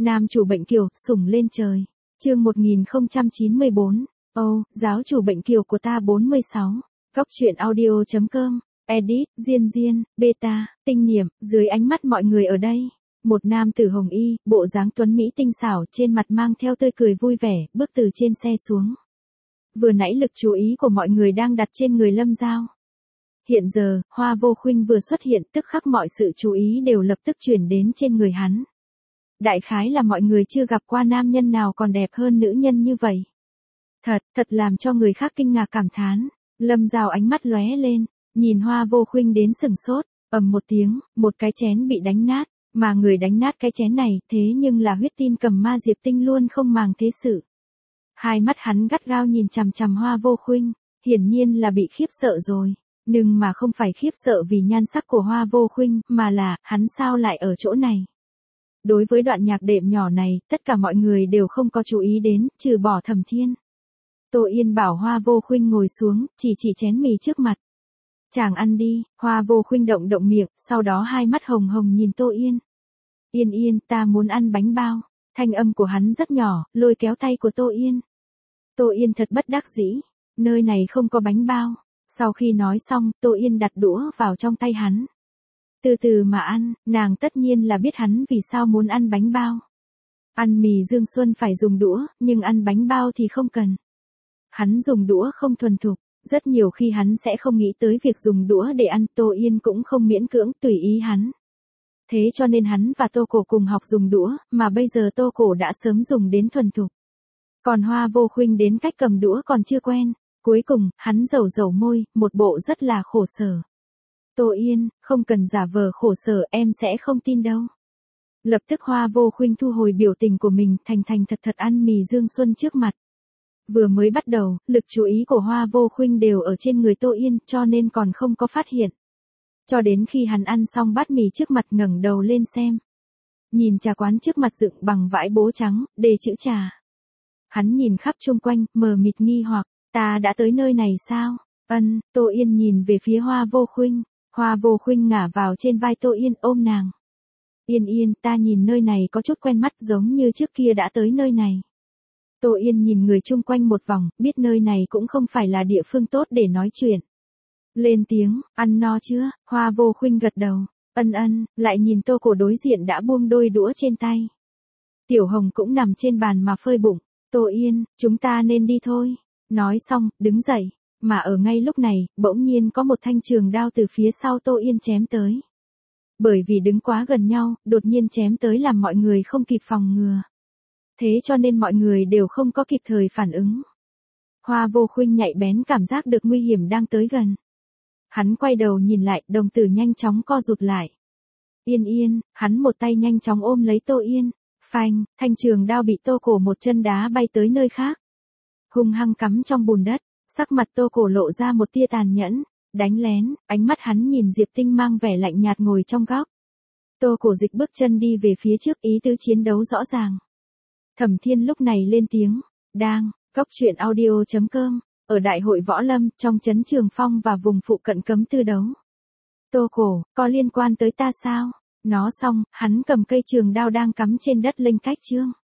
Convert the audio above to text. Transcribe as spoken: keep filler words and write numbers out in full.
Nam chủ bệnh kiều, sủng lên trời. Chương một nghìn không trăm chín mươi bốn. Ô, oh, giáo chủ bệnh kiều của ta bốn mươi sáu. Góc truyện audio chấm com. Edit, Diên Diên, Beta, Tinh Niệm, dưới ánh mắt mọi người ở đây. Một nam tử hồng y, bộ dáng tuấn mỹ tinh xảo, trên mặt mang theo tươi cười vui vẻ, bước từ trên xe xuống. Vừa nãy lực chú ý của mọi người đang đặt trên người Lâm Giao. Hiện giờ, Hoa Vô Khuynh vừa xuất hiện, tức khắc mọi sự chú ý đều lập tức chuyển đến trên người hắn. Đại khái là mọi người chưa gặp qua nam nhân nào còn đẹp hơn nữ nhân như vậy. Thật, thật làm cho người khác kinh ngạc cảm thán. Lâm Giao ánh mắt lóe lên, nhìn Hoa Vô Khuynh đến sừng sốt, ầm một tiếng, một cái chén bị đánh nát, mà người đánh nát cái chén này thế nhưng là huyết tin cầm ma Diệp Tinh luôn không màng thế sự. Hai mắt hắn gắt gao nhìn chằm chằm Hoa Vô Khuynh, hiển nhiên là bị khiếp sợ rồi, nhưng mà không phải khiếp sợ vì nhan sắc của Hoa Vô Khuynh, mà là, hắn sao lại ở chỗ này. Đối với đoạn nhạc đệm nhỏ này, tất cả mọi người đều không có chú ý đến, trừ bỏ Thẩm Thiên. Tô Yên bảo Hoa Vô Khuynh ngồi xuống, chỉ chỉ chén mì trước mặt. Chàng ăn đi, Hoa Vô Khuynh động động miệng, sau đó hai mắt hồng hồng nhìn Tô Yên. Yên Yên, ta muốn ăn bánh bao. Thanh âm của hắn rất nhỏ, lôi kéo tay của Tô Yên. Tô Yên thật bất đắc dĩ, nơi này không có bánh bao. Sau khi nói xong, Tô Yên đặt đũa vào trong tay hắn. Từ từ mà ăn, nàng tất nhiên là biết hắn vì sao muốn ăn bánh bao. Ăn mì Dương Xuân phải dùng đũa, nhưng ăn bánh bao thì không cần. Hắn dùng đũa không thuần thục, rất nhiều khi hắn sẽ không nghĩ tới việc dùng đũa để ăn, Tô Yên cũng không miễn cưỡng, tùy ý hắn. Thế cho nên hắn và Tô Cổ cùng học dùng đũa, mà bây giờ Tô Cổ đã sớm dùng đến thuần thục. Còn Hoa Vô Khuynh đến cách cầm đũa còn chưa quen, cuối cùng, hắn dầu dầu môi, một bộ rất là khổ sở. Tô Yên, không cần giả vờ khổ sở, em sẽ không tin đâu. Lập tức Hoa Vô Khuynh thu hồi biểu tình của mình, thành thành thật thật ăn mì Dương Xuân trước mặt. Vừa mới bắt đầu, lực chú ý của Hoa Vô Khuynh đều ở trên người Tô Yên, cho nên còn không có phát hiện. Cho đến khi hắn ăn xong bát mì trước mặt ngẩng đầu lên xem. Nhìn trà quán trước mặt dựng bằng vải bố trắng, đề chữ trà. Hắn nhìn khắp chung quanh, mờ mịt nghi hoặc, ta đã tới nơi này sao? Ân, Tô Yên nhìn về phía Hoa Vô Khuynh. Hoa Vô Khuynh ngả vào trên vai Tô Yên ôm nàng. Yên Yên, ta nhìn nơi này có chút quen mắt giống như trước kia đã tới nơi này. Tô Yên nhìn người chung quanh một vòng, biết nơi này cũng không phải là địa phương tốt để nói chuyện. Lên tiếng, ăn no chưa? Hoa Vô Khuynh gật đầu, ân ân, lại nhìn Tô Cổ đối diện đã buông đôi đũa trên tay. Tiểu Hồng cũng nằm trên bàn mà phơi bụng. Tô Yên, chúng ta nên đi thôi. Nói xong, đứng dậy. Mà ở ngay lúc này, bỗng nhiên có một thanh trường đao từ phía sau Tô Yên chém tới. Bởi vì đứng quá gần nhau, đột nhiên chém tới làm mọi người không kịp phòng ngừa. Thế cho nên mọi người đều không có kịp thời phản ứng. Hoa Vô Khuynh nhạy bén cảm giác được nguy hiểm đang tới gần. Hắn quay đầu nhìn lại, đồng tử nhanh chóng co rụt lại. Yên Yên, hắn một tay nhanh chóng ôm lấy Tô Yên. Phanh, thanh trường đao bị Tô Cổ một chân đá bay tới nơi khác. Hung hăng cắm trong bùn đất. Sắc mặt Tô Cổ lộ ra một tia tàn nhẫn, đánh lén, ánh mắt hắn nhìn Diệp Tinh mang vẻ lạnh nhạt ngồi trong góc. Tô Cổ dịch bước chân đi về phía trước, ý tứ chiến đấu rõ ràng. Thẩm Thiên lúc này lên tiếng, đang, góc truyện audio chấm com, ở Đại hội Võ Lâm, trong trấn Trường Phong và vùng phụ cận cấm tư đấu. Tô Cổ, có liên quan tới ta sao? Nó xong, hắn cầm cây trường đao đang cắm trên đất lênh cách chương.